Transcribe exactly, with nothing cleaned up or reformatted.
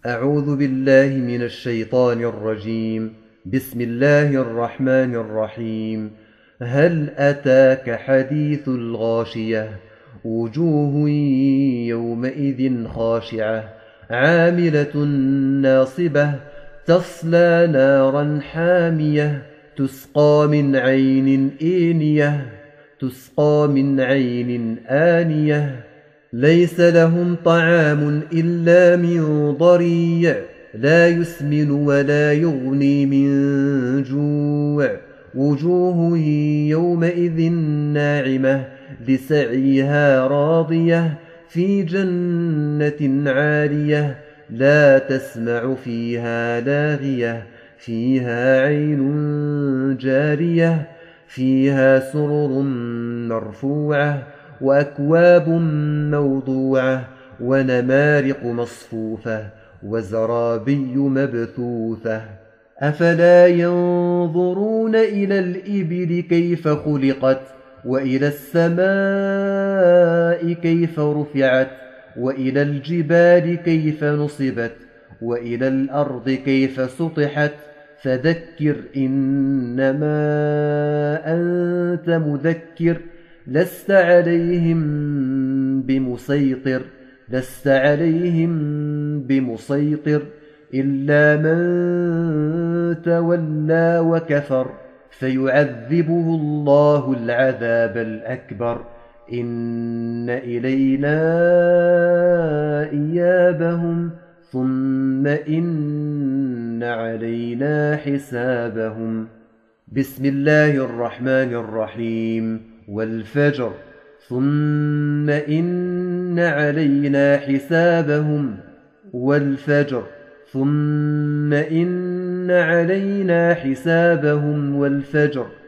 أعوذ بالله من الشيطان الرجيم. بسم الله الرحمن الرحيم. هل أتاك حديث الغاشية؟ وجوه يومئذ خاشعة عاملة ناصبة تصلى نارا حامية تسقى من عين آنية تسقى من عين آنية ليس لهم طعام إلا من ضريع لا يسمن ولا يغني من جوع وجوه يومئذ ناعمة لسعيها راضية في جنة عالية لا تسمع فيها لاغية فيها عين جارية فيها سرر مرفوعة وأكواب موضوعة ونمارق مصفوفة وزرابي مبثوثة أفلا ينظرون إلى الإبل كيف خلقت وإلى السماء كيف رفعت وإلى الجبال كيف نصبت وإلى الأرض كيف سطحت فذكر إنما أنت مذكر لست عليهم بمسيطر لست عليهم بمسيطر إلا من تولى وكفر فيعذبه الله العذاب الأكبر إن إلينا إيابهم ثم إن علينا حسابهم. بسم الله الرحمن الرحيم. والفجر ثم إن علينا حسابهم والفجر ثم إن علينا حسابهم والفجر